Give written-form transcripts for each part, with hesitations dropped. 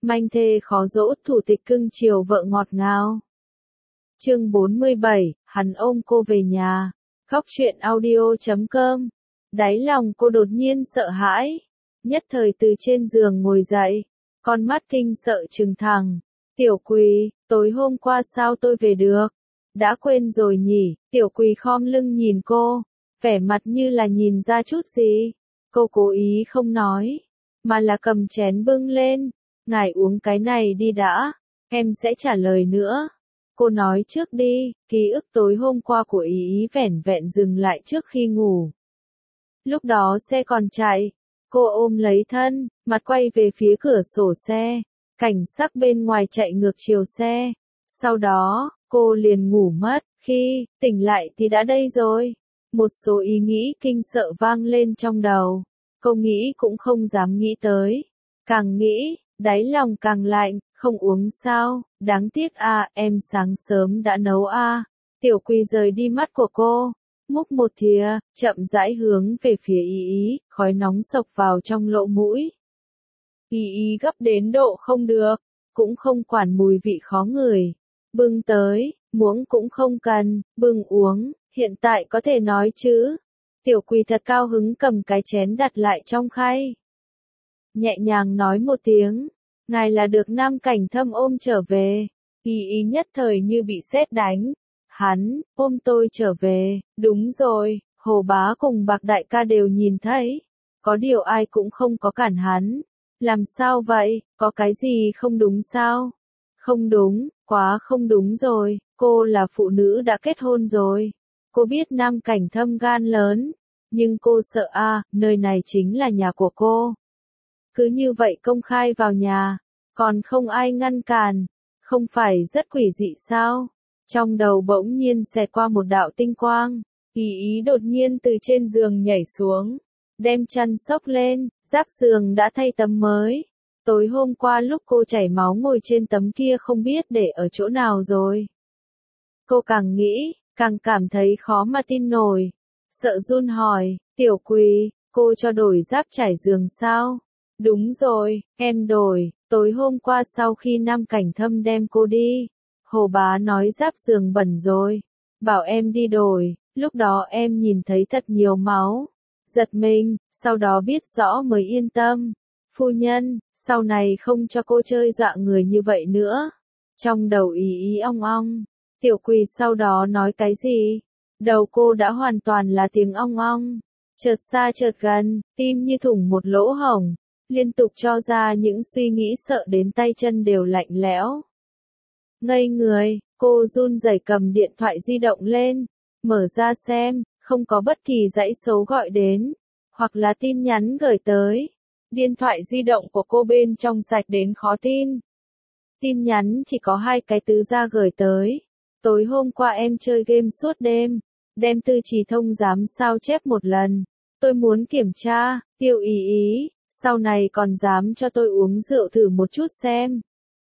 Manh thê khó dỗ, thủ tịch cưng chiều vợ ngọt ngào. Chương 47, hắn ôm cô về nhà. Khóc chuyện audio.com. Đáy lòng cô đột nhiên sợ hãi. Nhất thời từ trên giường ngồi dậy. Con mắt kinh sợ trừng thẳng. Tiểu Quỳ, tối hôm qua sao tôi về được? Đã quên rồi nhỉ? Tiểu Quỳ khom lưng nhìn cô. Vẻ mặt như là nhìn ra chút gì. Cô cố ý không nói. Mà là cầm chén bưng lên. Ngài uống cái này đi đã. Em sẽ trả lời nữa. Cô nói trước đi, ký ức tối hôm qua của ý vẻn vẹn dừng lại trước khi ngủ. Lúc đó xe còn chạy, cô ôm lấy thân, mặt quay về phía cửa sổ xe, cảnh sắc bên ngoài chạy ngược chiều xe. Sau đó, cô liền ngủ mất, khi tỉnh lại thì đã đây rồi. Một số ý nghĩ kinh sợ vang lên trong đầu, cô nghĩ cũng không dám nghĩ tới. Càng nghĩ, đáy lòng càng lạnh. Không uống sao, đáng tiếc à, em sáng sớm đã nấu à. Tiểu Quỳ rời đi mắt của cô, múc một thìa, chậm rãi hướng về phía ý, khói nóng sộc vào trong lỗ mũi. Ý gấp đến độ không được, cũng không quản mùi vị khó ngửi. Bưng tới, muỗng cũng không cần, bưng uống, hiện tại có thể nói chứ. Tiểu Quỳ thật cao hứng cầm cái chén đặt lại trong khay. Nhẹ nhàng nói một tiếng. Ngài là được Nam Cảnh Thâm ôm trở về. Ý nhất thời như bị sét đánh. Hắn, ôm tôi trở về, đúng rồi, Hồ Bá cùng Bạc Đại ca đều nhìn thấy. Có điều ai cũng không có cản hắn. Làm sao vậy, có cái gì không đúng sao? Không đúng, quá không đúng rồi, cô là phụ nữ đã kết hôn rồi. Cô biết Nam Cảnh Thâm gan lớn, nhưng cô sợ à, nơi này chính là nhà của cô. Cứ như vậy công khai vào nhà, còn không ai ngăn cản, không phải rất quỷ dị sao? Trong đầu bỗng nhiên xẹt qua một đạo tinh quang, ý đột nhiên từ trên giường nhảy xuống, đem chăn xốc lên, giáp giường đã thay tấm mới. Tối hôm qua lúc cô chảy máu ngồi trên tấm kia không biết để ở chỗ nào rồi. Cô càng nghĩ, càng cảm thấy khó mà tin nổi, sợ run hỏi, Tiểu Quỳ, cô cho đổi giáp trải giường sao? Đúng rồi, em đổi, tối hôm qua sau khi Nam Cảnh Thâm đem cô đi, Hồ Bá nói giáp giường bẩn rồi, bảo em đi đổi, lúc đó em nhìn thấy thật nhiều máu, giật mình, sau đó biết rõ mới yên tâm. Phu nhân, sau này không cho cô chơi dọa người như vậy nữa. Trong đầu ý ong ong, Tiểu Quỳ sau đó nói cái gì? Đầu cô đã hoàn toàn là tiếng ong ong, chợt xa chợt gần, tim như thủng một lỗ hổng. Liên tục cho ra những suy nghĩ sợ đến tay chân đều lạnh lẽo. Ngây người, cô run rẩy cầm điện thoại di động lên, mở ra xem, không có bất kỳ dãy số gọi đến, hoặc là tin nhắn gửi tới. Điện thoại di động của cô bên trong sạch đến khó tin. Tin nhắn chỉ có 2 cái Tứ Gia gửi tới. Tối hôm qua em chơi game suốt đêm, đem Tư Trì Thông giám sao chép một lần. Tôi muốn kiểm tra, Tiêu ý. Sau này còn dám cho tôi uống rượu thử một chút xem.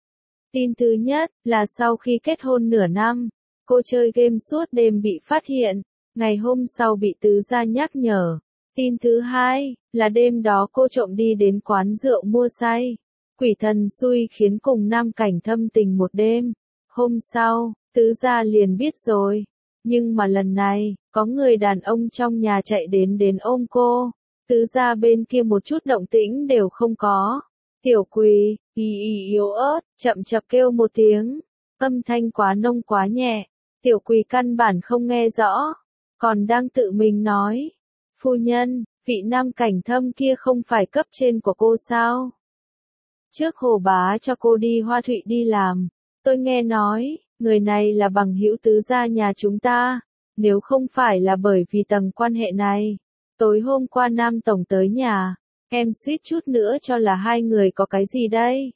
Tin thứ nhất là sau khi kết hôn nửa năm, cô chơi game suốt đêm bị phát hiện, ngày hôm sau bị Tứ Gia nhắc nhở. Tin thứ hai là đêm đó cô trộm đi đến quán rượu mua say. Quỷ thần xui khiến cùng Nam Cảnh Thâm tình một đêm. Hôm sau, Tứ Gia liền biết rồi. Nhưng mà lần này, có người đàn ông trong nhà chạy đến ôm cô. Tứ Gia bên kia một chút động tĩnh đều không có. Tiểu Quỳ, yếu ớt, chậm chập kêu một tiếng. Âm thanh quá nông quá nhẹ. Tiểu Quỳ căn bản không nghe rõ. Còn đang tự mình nói. Phu nhân, vị Nam Cảnh Thâm kia không phải cấp trên của cô sao? Trước Hồ Bá cho cô đi Hoa Thụy đi làm. Tôi nghe nói, người này là bằng hữu Tứ Gia nhà chúng ta. Nếu không phải là bởi vì tầng quan hệ này. Tối hôm qua Nam Tổng tới nhà, em suýt chút nữa cho là hai người có cái gì đây.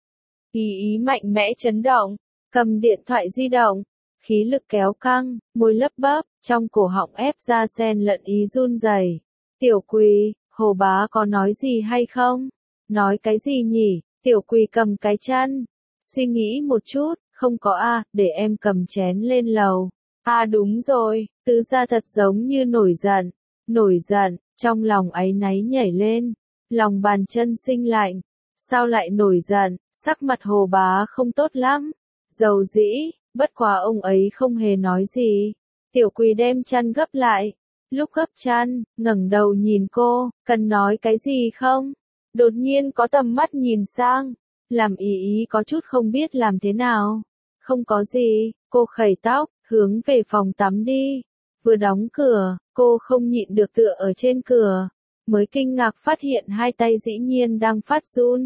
Ý mạnh mẽ chấn động, cầm điện thoại di động, khí lực kéo căng, môi lấp bấp, trong cổ họng ép ra xen lẫn ý run rẩy. Tiểu Quỳ, Hồ Bá có nói gì hay không? Nói cái gì nhỉ? Tiểu Quỳ cầm cái chăn, suy nghĩ một chút, không có à, để em cầm chén lên lầu. À đúng rồi, Tứ Gia thật giống như nổi giận, trong lòng áy náy nhảy lên, lòng bàn chân sinh lạnh, sao lại nổi giận, Sắc mặt Hồ Bá không tốt lắm, dầu dĩ, bất quá ông ấy không hề nói gì. Tiểu Quỳ đem chăn gấp lại, lúc gấp chăn, ngẩng đầu nhìn cô, cần nói cái gì không? Đột nhiên có tầm mắt nhìn sang, làm ý ý có chút không biết làm thế nào. Không có gì, cô khẩy tóc, hướng về phòng tắm đi. Vừa đóng cửa, cô không nhịn được tựa ở trên cửa, mới kinh ngạc phát hiện hai tay dĩ nhiên đang phát run.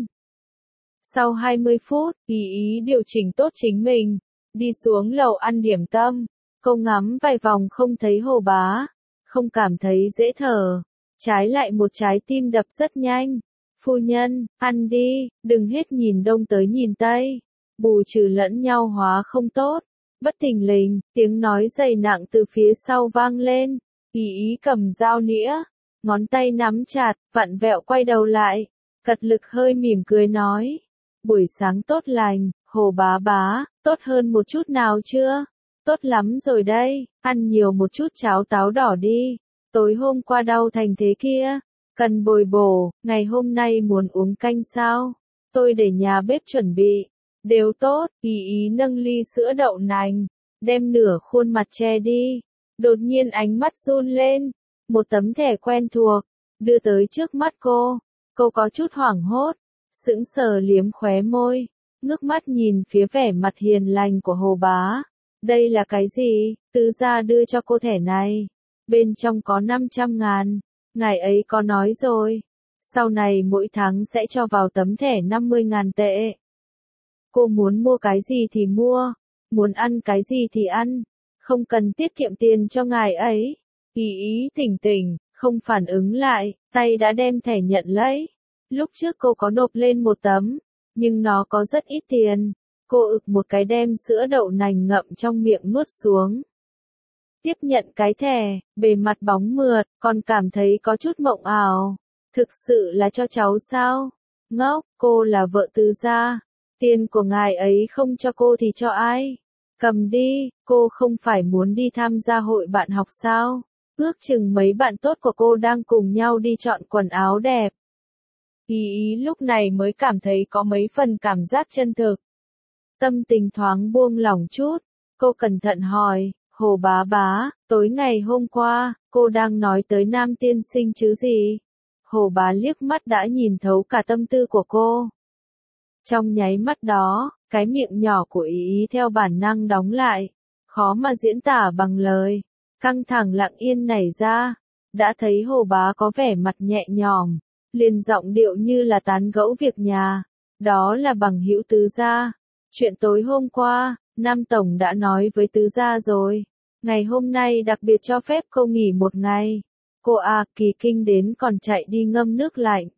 Sau 20 phút, ý ý điều chỉnh tốt chính mình, đi xuống lầu ăn điểm tâm. Cô ngắm vài vòng không thấy Hồ Bá, không cảm thấy dễ thở, trái lại một trái tim đập rất nhanh. Phu nhân, ăn đi, đừng hết nhìn đông tới nhìn tây, bù trừ lẫn nhau hóa không tốt. Bất thình lình, tiếng nói dày nặng từ phía sau vang lên, ý ý cầm dao nĩa, ngón tay nắm chặt, vặn vẹo quay đầu lại, cật lực hơi mỉm cười nói. Buổi sáng tốt lành, Hồ bá, tốt hơn một chút nào chưa? Tốt lắm rồi đây, ăn nhiều một chút cháo táo đỏ đi. Tối hôm qua đau thành thế kia, cần bồi bổ, ngày hôm nay muốn uống canh sao? Tôi để nhà bếp chuẩn bị. Đều tốt, ý ý nâng ly sữa đậu nành, đem nửa khuôn mặt che đi. Đột nhiên ánh mắt run lên, một tấm thẻ quen thuộc, đưa tới trước mắt cô. Cô có chút hoảng hốt, sững sờ liếm khóe môi, ngước mắt nhìn phía vẻ mặt hiền lành của Hồ Bá. Đây là cái gì? Tứ gia đưa cho cô thẻ này. Bên trong có 500.000, ngài ấy có nói rồi. Sau này mỗi tháng sẽ cho vào tấm thẻ 50.000 tệ. Cô muốn mua cái gì thì mua, muốn ăn cái gì thì ăn, không cần tiết kiệm tiền cho ngài ấy. Ý ý tỉnh tỉnh, không phản ứng lại, tay đã đem thẻ nhận lấy. Lúc trước cô có nộp lên một tấm, nhưng nó có rất ít tiền. Cô ực một cái đem sữa đậu nành ngậm trong miệng nuốt xuống. Tiếp nhận cái thẻ, bề mặt bóng mượt, còn cảm thấy có chút mộng ảo. Thực sự là cho cháu sao? Ngốc, cô là vợ tứ gia. Tiền của ngài ấy không cho cô thì cho ai? Cầm đi, cô không phải muốn đi tham gia hội bạn học sao? Ước chừng mấy bạn tốt của cô đang cùng nhau đi chọn quần áo đẹp. Ý ý lúc này mới cảm thấy có mấy phần cảm giác chân thực. Tâm tình thoáng buông lỏng chút, cô cẩn thận hỏi, Hồ bá, tối ngày hôm qua, cô đang nói tới Nam tiên sinh chứ gì? Hồ Bá liếc mắt đã nhìn thấu cả tâm tư của cô. Trong nháy mắt đó, cái miệng nhỏ của ý ý theo bản năng đóng lại, khó mà diễn tả bằng lời, căng thẳng lặng yên nảy ra, đã thấy Hồ Bá có vẻ mặt nhẹ nhõm, liền giọng điệu như là tán gẫu việc nhà, đó là bằng hữu tứ gia. Chuyện tối hôm qua, Nam Tổng đã nói với tứ gia rồi, ngày hôm nay đặc biệt cho phép cô nghỉ một ngày. Cô kỳ kinh đến còn chạy đi ngâm nước lạnh.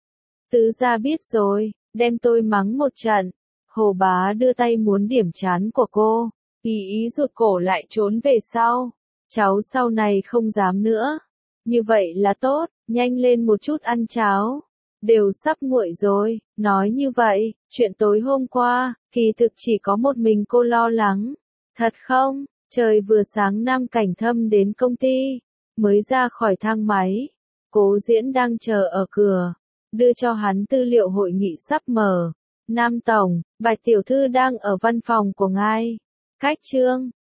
Tứ gia biết rồi, đem tôi mắng một trận. Hồ Bá đưa tay muốn điểm trán của cô, ý ý rụt cổ lại trốn về sau. Cháu sau này không dám nữa. Như vậy là tốt, nhanh lên một chút ăn cháo. Đều sắp nguội rồi, nói như vậy, chuyện tối hôm qua, kỳ thực chỉ có một mình cô lo lắng. Thật không? Trời vừa sáng Nam Cảnh Thâm đến công ty, mới ra khỏi thang máy. Cố Diễn đang chờ ở cửa, đưa cho hắn tư liệu hội nghị sắp mở. Nam Tổng, Bạch Tiểu Thư đang ở văn phòng của ngài. Cách Trương,